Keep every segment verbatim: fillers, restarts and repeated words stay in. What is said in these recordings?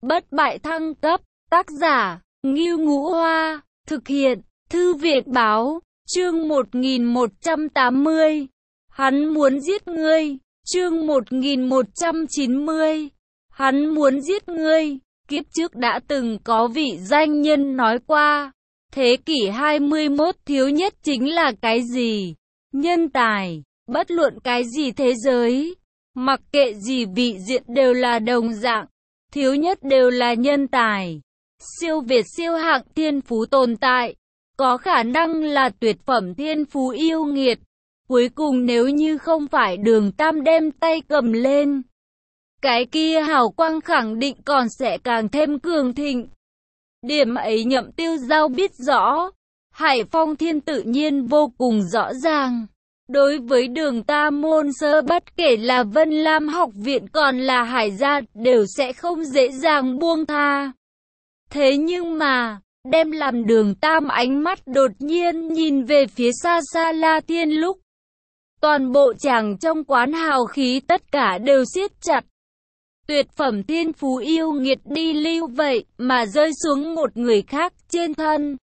bất bại thăng cấp, tác giả, Ngưu Ngũ Hoa, thực hiện, Thư viện báo, chương một nghìn một trăm tám mươi. Hắn muốn giết ngươi, chương một nghìn một trăm chín mươi. Hắn muốn giết ngươi, kiếp trước đã từng có vị danh nhân nói qua, thế kỷ hai mươi mốt thiếu nhất chính là cái gì? Nhân tài, bất luận cái gì thế giới, mặc kệ gì vị diện đều là đồng dạng, thiếu nhất đều là nhân tài. Siêu việt siêu hạng thiên phú tồn tại, có khả năng là tuyệt phẩm thiên phú yêu nghiệt. Cuối cùng nếu như không phải Đường Tam đem tay cầm lên, cái kia hào quang khẳng định còn sẽ càng thêm cường thịnh. Điểm ấy Nhậm Tiêu Giao biết rõ, Hải Phong Thiên tự nhiên vô cùng rõ ràng. Đối với Đường Tam môn sơ bất kể là Vân Lam học viện còn là Hải gia đều sẽ không dễ dàng buông tha. Thế nhưng mà, đem làm Đường Tam ánh mắt đột nhiên nhìn về phía xa xa La Thiên lúc, toàn bộ chàng trong quán hào khí tất cả đều siết chặt. Tuyệt phẩm thiên phú yêu nghiệt đi lưu vậy mà rơi xuống một người khác trên thân.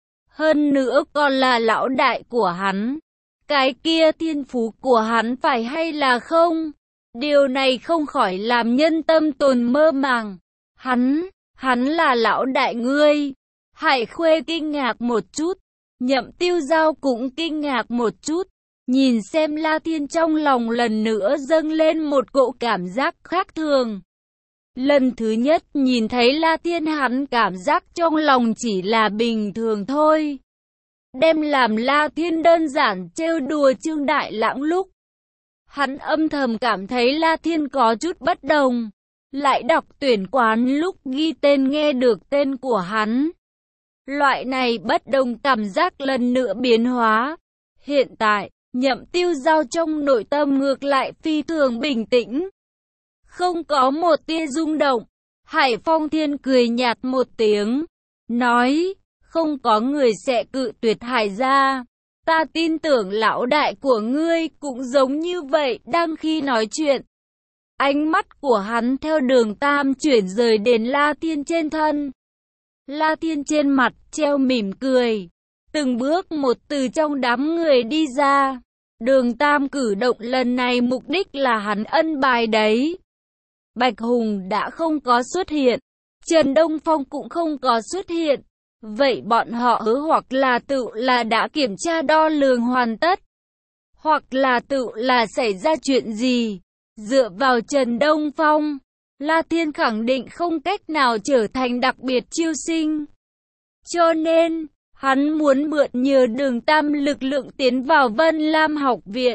Hơn nữa còn là lão đại của hắn. Cái kia thiên phú của hắn phải hay là không? Điều này không khỏi làm nhân tâm tồn mơ màng. Hắn, hắn là lão đại ngươi. Hải Khuê kinh ngạc một chút. Nhậm Tiêu Giao cũng kinh ngạc một chút. Nhìn xem La Thiên trong lòng lần nữa dâng lên một cỗ cảm giác khác thường. Lần thứ nhất nhìn thấy La Thiên hắn cảm giác trong lòng chỉ là bình thường thôi. Đem làm La Thiên đơn giản trêu đùa Trương Đại Lãng lúc, hắn âm thầm cảm thấy La Thiên có chút bất đồng. Lại đọc tuyển quán lúc ghi tên nghe được tên của hắn. Loại này bất đồng cảm giác lần nữa biến hóa. Hiện tại, Nhậm Tiêu Giao trong nội tâm ngược lại phi thường bình tĩnh. Không có một tia rung động. Hải Phong Thiên cười nhạt một tiếng, nói, không có người sẽ cự tuyệt Hải gia. Ta tin tưởng lão đại của ngươi cũng giống như vậy. Đang khi nói chuyện, ánh mắt của hắn theo Đường Tam chuyển rời đến La Thiên trên thân. La Thiên trên mặt treo mỉm cười, từng bước một từ trong đám người đi ra. Đường Tam cử động lần này mục đích là hắn ân bài đấy. Bạch Hùng đã không có xuất hiện, Trần Đông Phong cũng không có xuất hiện. Vậy bọn họ hứa hoặc là tự là đã kiểm tra đo lường hoàn tất, hoặc là tự là xảy ra chuyện gì. Dựa vào Trần Đông Phong, La Thiên khẳng định không cách nào trở thành đặc biệt chiêu sinh. Cho nên, hắn muốn mượn nhờ Đường Tam lực lượng tiến vào Vân Lam học viện.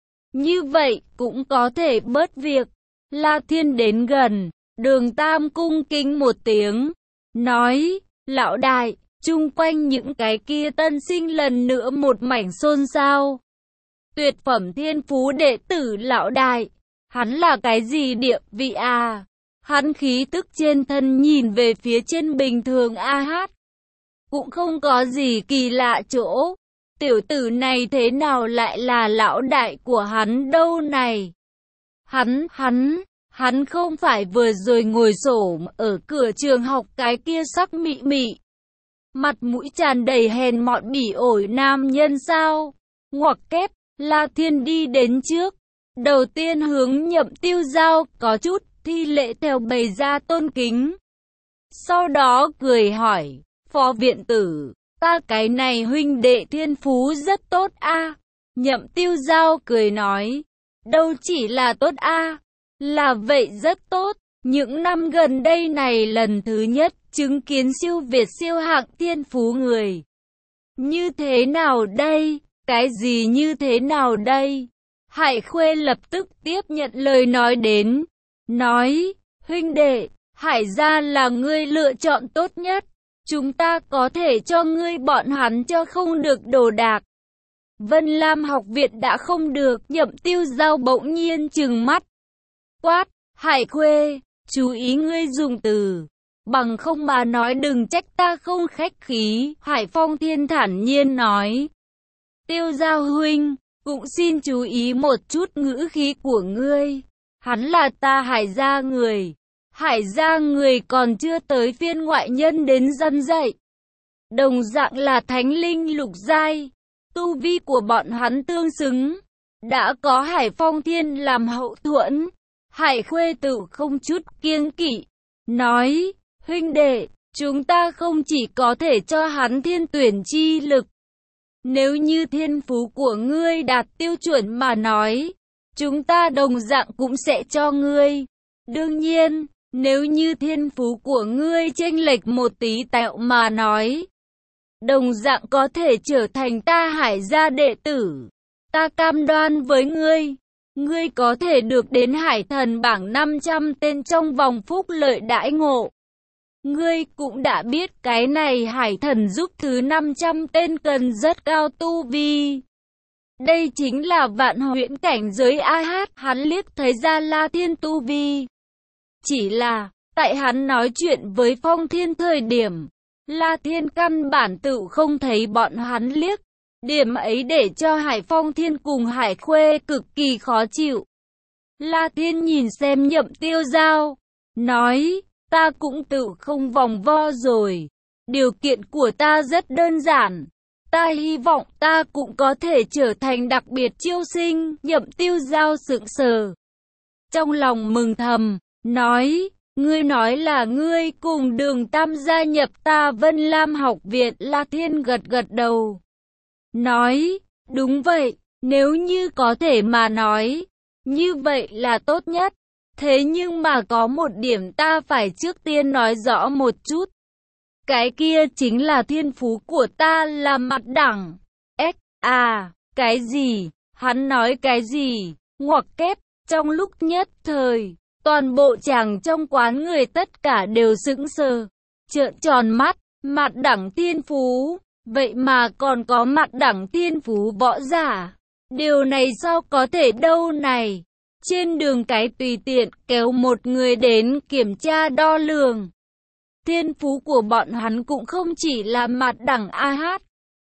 Như vậy cũng có thể bớt việc. La Thiên đến gần, Đường Tam cung kính một tiếng, nói, lão đại, chung quanh những cái kia tân sinh lần nữa một mảnh xôn xao. Tuyệt phẩm thiên phú đệ tử lão đại, hắn là cái gì địa vị à? Hắn khí tức trên thân nhìn về phía trên bình thường a hát. Cũng không có gì kỳ lạ chỗ. Tiểu tử này thế nào lại là lão đại của hắn đâu này? Hắn, hắn, hắn không phải vừa rồi ngồi xổm ở cửa trường học cái kia sắc mị mị, mặt mũi tràn đầy hèn mọn bỉ ổi nam nhân sao? Ngoặc kép, La Thiên đi đến trước. Đầu tiên hướng Nhậm Tiêu Giao có chút thi lễ theo bày ra tôn kính. Sau đó cười hỏi, Phó viện tử, ta cái này huynh đệ thiên phú rất tốt a. Nhậm Tiêu Giao cười nói, đâu chỉ là tốt a, là vậy rất tốt. Những năm gần đây này lần thứ nhất chứng kiến siêu việt siêu hạng thiên phú người. Như thế nào đây? Cái gì như thế nào đây? Hải Khuê lập tức tiếp nhận lời nói đến, nói, huynh đệ, Hải gia là ngươi lựa chọn tốt nhất. Chúng ta có thể cho ngươi bọn hắn cho không được đồ đạc. Vân Lam học viện đã không được. Nhậm Tiêu Giao bỗng nhiên trừng mắt, quát, Hải Khuê, chú ý ngươi dùng từ, bằng không mà nói đừng trách ta không khách khí. Hải Phong Thiên thản nhiên nói, Tiêu Giao huynh, cũng xin chú ý một chút ngữ khí của ngươi. Hắn là ta Hải gia người. Hải gia người còn chưa tới phiên ngoại nhân đến răn dạy. Đồng dạng là thánh linh lục giai, tu vi của bọn hắn tương xứng. Đã có Hải Phong Thiên làm hậu thuẫn, Hải Khuê Tử không chút kiêng kỵ, nói, huynh đệ, chúng ta không chỉ có thể cho hắn thiên tuyển chi lực. Nếu như thiên phú của ngươi đạt tiêu chuẩn mà nói, chúng ta đồng dạng cũng sẽ cho ngươi. Đương nhiên, nếu như thiên phú của ngươi chênh lệch một tí tẹo mà nói, đồng dạng có thể trở thành ta Hải gia đệ tử. Ta cam đoan với ngươi, ngươi có thể được đến Hải Thần bảng năm trăm tên trong vòng phúc lợi đãi ngộ. Ngươi cũng đã biết cái này Hải Thần giúp thứ năm trăm tên cần rất cao tu vi. Đây chính là vạn huyễn cảnh giới a hát. Hắn liếc thấy ra La Thiên tu vi. Chỉ là, tại hắn nói chuyện với Phong Thiên thời điểm, La Thiên căn bản tự không thấy bọn hắn liếc. Điểm ấy để cho Hải Phong Thiên cùng Hải Khuê cực kỳ khó chịu. La Thiên nhìn xem Nhậm Tiêu Giao, nói, ta cũng tự không vòng vo rồi. Điều kiện của ta rất đơn giản. Ta hy vọng ta cũng có thể trở thành đặc biệt chiêu sinh. Nhậm Tiêu Giao sững sờ. Trong lòng mừng thầm, nói, ngươi nói là ngươi cùng Đường Tam gia nhập ta Vân Lam học viện. La Thiên gật gật đầu. Nói, đúng vậy, nếu như có thể mà nói, như vậy là tốt nhất. Thế nhưng mà có một điểm ta phải trước tiên nói rõ một chút. Cái kia chính là thiên phú của ta là mặt đẳng. S, à, cái gì? Hắn nói cái gì? Ngoặc kép, trong lúc nhất thời, toàn bộ chàng trong quán người tất cả đều sững sờ, trợn tròn mắt, mặt đẳng thiên phú. Vậy mà còn có mặt đẳng thiên phú võ giả. Điều này sao có thể đâu này. Trên đường cái tùy tiện kéo một người đến kiểm tra đo lường. Thiên phú của bọn hắn cũng không chỉ là mặt đẳng a hát.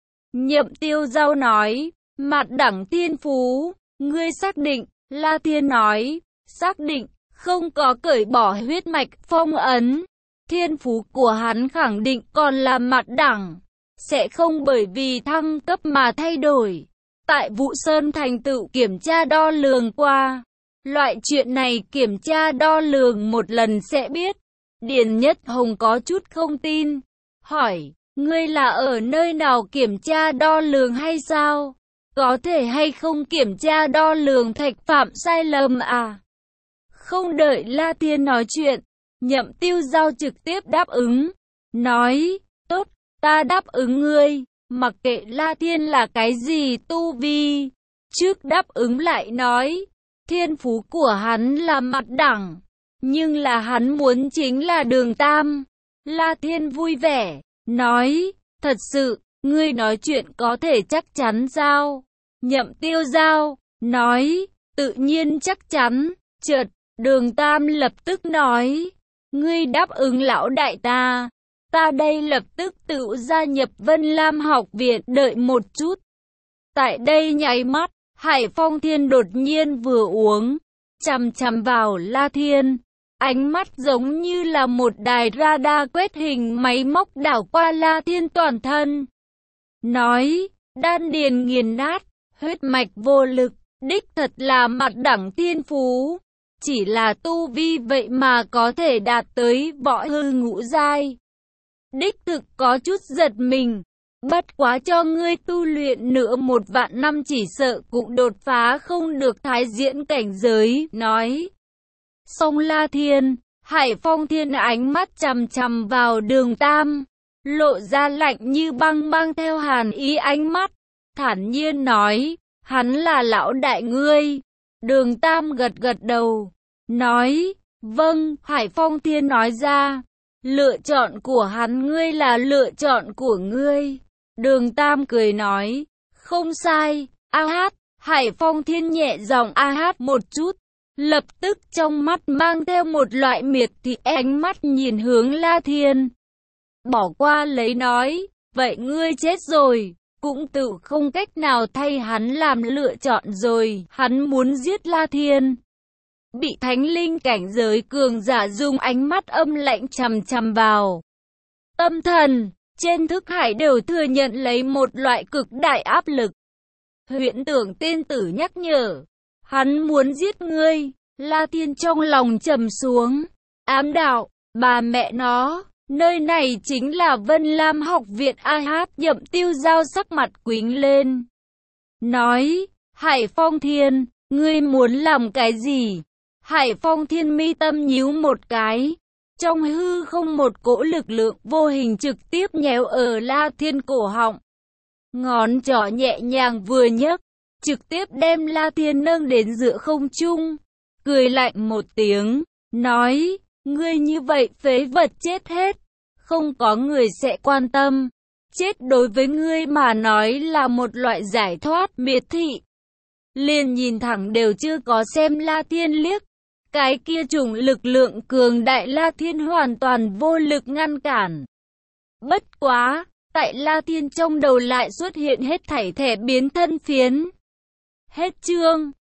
Nhậm Tiêu Giao nói, mặt đẳng thiên phú, ngươi xác định. La Thiên nói, xác định, không có cởi bỏ huyết mạch phong ấn. Thiên phú của hắn khẳng định còn là mặt đẳng. Sẽ không bởi vì thăng cấp mà thay đổi. Tại Vũ Sơn thành tựu kiểm tra đo lường qua. Loại chuyện này kiểm tra đo lường một lần sẽ biết. Điền Nhất Hồng có chút không tin. Hỏi, ngươi là ở nơi nào kiểm tra đo lường hay sao? Có thể hay không kiểm tra đo lường thạch phạm sai lầm à? Không đợi La Thiên nói chuyện, Nhậm Tiêu Giao trực tiếp đáp ứng. Nói, tốt. Ta đáp ứng ngươi, mặc kệ La Thiên là cái gì tu vi. Trước đáp ứng lại nói, thiên phú của hắn là mặt đẳng, nhưng là hắn muốn chính là Đường Tam. La Thiên vui vẻ, nói, thật sự, ngươi nói chuyện có thể chắc chắn sao? Nhậm Tiêu Giao, nói, tự nhiên chắc chắn. Chợt, Đường Tam lập tức nói, ngươi đáp ứng lão đại ta. Ta đây lập tức tự gia nhập Vân Lam học viện, đợi một chút. Tại đây nháy mắt, Hải Phong Thiên đột nhiên vừa uống, chằm chằm vào La Thiên. Ánh mắt giống như là một đài radar quét hình máy móc đảo qua La Thiên toàn thân. Nói, đan điền nghiền nát, huyết mạch vô lực, đích thật là mặt đẳng thiên phú. Chỉ là tu vi vậy mà có thể đạt tới võ hư ngũ giai. Đích thực có chút giật mình. Bất quá cho ngươi tu luyện nữa một vạn năm chỉ sợ cũng đột phá không được thái diễn cảnh giới. Nói xong La Thiên, Hải Phong Thiên ánh mắt chằm chằm vào Đường Tam, lộ ra lạnh như băng mang theo hàn ý ánh mắt, thản nhiên nói, hắn là lão đại ngươi. Đường Tam gật gật đầu, nói, vâng. Hải Phong Thiên nói ra, lựa chọn của hắn ngươi là lựa chọn của ngươi. Đường Tam cười nói, không sai. A hát. Hải Phong Thiên nhẹ giọng a hát một chút, lập tức trong mắt mang theo một loại miệt thị, ánh mắt nhìn hướng La Thiên. Bỏ qua lấy nói, vậy ngươi chết rồi, cũng tự không cách nào thay hắn làm lựa chọn rồi. Hắn muốn giết La Thiên. bị thánh linh cảnh giới cường giả dùng ánh mắt âm lạnh chằm chằm vào. Tâm thần, trên thức hải đều thừa nhận lấy một loại cực đại áp lực. Huyễn Tưởng tiên tử nhắc nhở, hắn muốn giết ngươi. La Thiên trong lòng trầm xuống, ám đạo, bà mẹ nó, nơi này chính là Vân Lam học viện. A Hát Nhậm Tiêu Giao sắc mặt quĩnh lên, nói, Hải Phong Thiên, ngươi muốn làm cái gì? Hải Phong Thiên mi tâm nhíu một cái, trong hư không một cỗ lực lượng vô hình trực tiếp nhéo ở La Thiên cổ họng. Ngón trỏ nhẹ nhàng vừa nhấc, trực tiếp đem La Thiên nâng đến giữa không trung, cười lạnh một tiếng, nói, ngươi như vậy phế vật chết hết, không có người sẽ quan tâm. Chết đối với ngươi mà nói là một loại giải thoát. Miệt thị liền nhìn thẳng đều chưa có xem La Thiên liếc. Cái kia chủng lực lượng cường đại La Thiên hoàn toàn vô lực ngăn cản. Bất quá, tại La Thiên trong đầu lại xuất hiện hết thảy thẻ biến thân phiến. Hết chương.